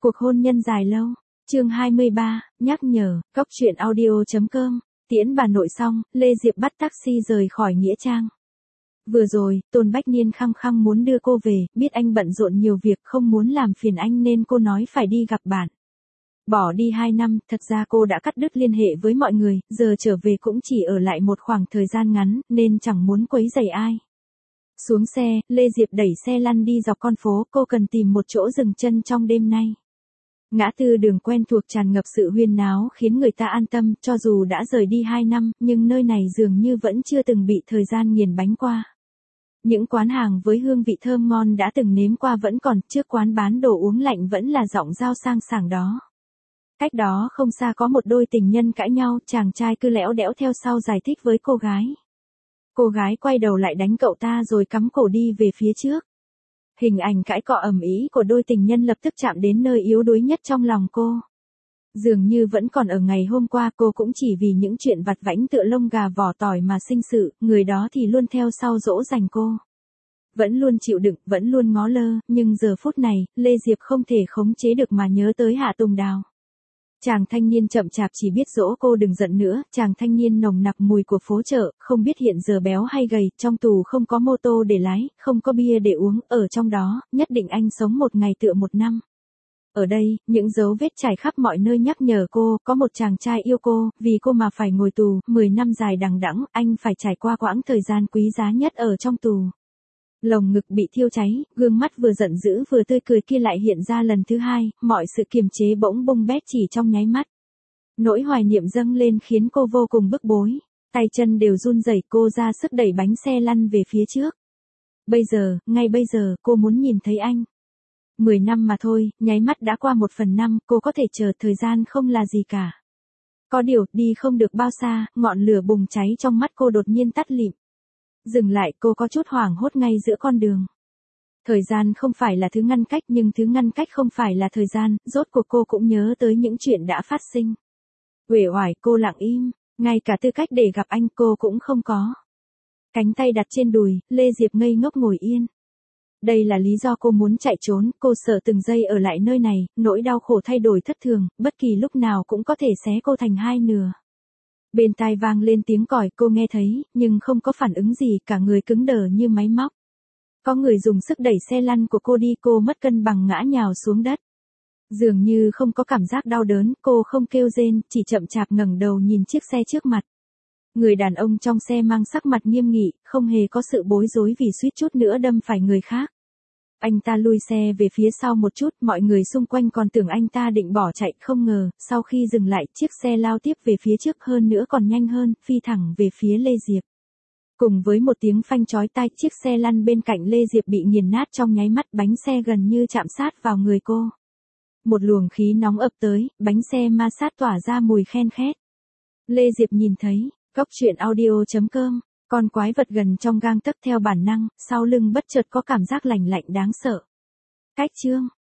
Cuộc hôn nhân dài lâu. Chương 23, nhắc nhở, Cóc truyện audio.com. Tiễn bà nội xong, Lê Diệp bắt taxi rời khỏi Nghĩa Trang. Vừa rồi, Tôn Bách Niên khăng khăng muốn đưa cô về, biết anh bận rộn nhiều việc không muốn làm phiền anh nên cô nói phải đi gặp bạn. Bỏ đi 2 năm, thật ra cô đã cắt đứt liên hệ với mọi người, giờ trở về cũng chỉ ở lại một khoảng thời gian ngắn, nên chẳng muốn quấy rầy ai. Xuống xe, Lê Diệp đẩy xe lăn đi dọc con phố, cô cần tìm một chỗ dừng chân trong đêm nay. Ngã tư đường quen thuộc tràn ngập sự huyên náo khiến người ta an tâm, cho dù đã rời đi 2 năm, nhưng nơi này dường như vẫn chưa từng bị thời gian nghiền bánh qua. Những quán hàng với hương vị thơm ngon đã từng nếm qua vẫn còn, trước quán bán đồ uống lạnh vẫn là giọng dao sang sảng đó. Cách đó không xa có một đôi tình nhân cãi nhau, chàng trai cứ lẽo đẽo theo sau giải thích với cô gái. Cô gái quay đầu lại đánh cậu ta rồi cắm cổ đi về phía trước. Hình ảnh cãi cọ ầm ĩ của đôi tình nhân lập tức chạm đến nơi yếu đuối nhất trong lòng cô. Dường như vẫn còn ở ngày hôm qua, cô cũng chỉ vì những chuyện vặt vãnh tựa lông gà vỏ tỏi mà sinh sự, người đó thì luôn theo sau dỗ dành cô. Vẫn luôn chịu đựng, vẫn luôn ngó lơ, nhưng giờ phút này, Lê Diệp không thể khống chế được mà nhớ tới Hạ Tùng Đào. Chàng thanh niên chậm chạp chỉ biết dỗ cô đừng giận nữa, chàng thanh niên nồng nặc mùi của phố chợ, không biết hiện giờ béo hay gầy, trong tù không có mô tô để lái, không có bia để uống, ở trong đó, nhất định anh sống một ngày tựa một năm. Ở đây, những dấu vết trải khắp mọi nơi nhắc nhở cô, có một chàng trai yêu cô, vì cô mà phải ngồi tù, 10 năm dài đằng đẵng, anh phải trải qua quãng thời gian quý giá nhất ở trong tù. Lồng ngực bị thiêu cháy, gương mắt vừa giận dữ vừa tươi cười kia lại hiện ra lần thứ hai, mọi sự kiềm chế bỗng bung bét chỉ trong nháy mắt. Nỗi hoài niệm dâng lên khiến cô vô cùng bức bối, tay chân đều run rẩy, cô ra sức đẩy bánh xe lăn về phía trước. Bây giờ, ngay bây giờ, cô muốn nhìn thấy anh. 10 năm mà thôi, nháy mắt đã qua 1/5, cô có thể chờ, thời gian không là gì cả. Có điều, đi không được bao xa, ngọn lửa bùng cháy trong mắt cô đột nhiên tắt lịm. Dừng lại, cô có chút hoảng hốt ngay giữa con đường. Thời gian không phải là thứ ngăn cách, nhưng thứ ngăn cách không phải là thời gian, rốt cuộc cô cũng nhớ tới những chuyện đã phát sinh. Uể oải, cô lặng im, ngay cả tư cách để gặp anh cô cũng không có. Cánh tay đặt trên đùi, Lê Diệp ngây ngốc ngồi yên. Đây là lý do cô muốn chạy trốn, cô sợ từng giây ở lại nơi này, nỗi đau khổ thay đổi thất thường, bất kỳ lúc nào cũng có thể xé cô thành hai nửa. Bên tai vang lên tiếng còi, cô nghe thấy, nhưng không có phản ứng gì, cả người cứng đờ như máy móc. Có người dùng sức đẩy xe lăn của cô đi, cô mất cân bằng ngã nhào xuống đất. Dường như không có cảm giác đau đớn, cô không kêu rên, chỉ chậm chạp ngẩng đầu nhìn chiếc xe trước mặt. Người đàn ông trong xe mang sắc mặt nghiêm nghị, không hề có sự bối rối vì suýt chút nữa đâm phải người khác. Anh ta lùi xe về phía sau một chút, mọi người xung quanh còn tưởng anh ta định bỏ chạy, không ngờ, sau khi dừng lại, chiếc xe lao tiếp về phía trước, hơn nữa còn nhanh hơn, phi thẳng về phía Lê Diệp. Cùng với một tiếng phanh chói tai, chiếc xe lăn bên cạnh Lê Diệp bị nghiền nát trong nháy mắt, bánh xe gần như chạm sát vào người cô. Một luồng khí nóng ập tới, bánh xe ma sát tỏa ra mùi khen khét. Lê Diệp nhìn thấy, Cóc truyện audio.com. Con quái vật gần trong gang tấc theo bản năng, sau lưng bất chợt có cảm giác lạnh lạnh đáng sợ. Cách chương.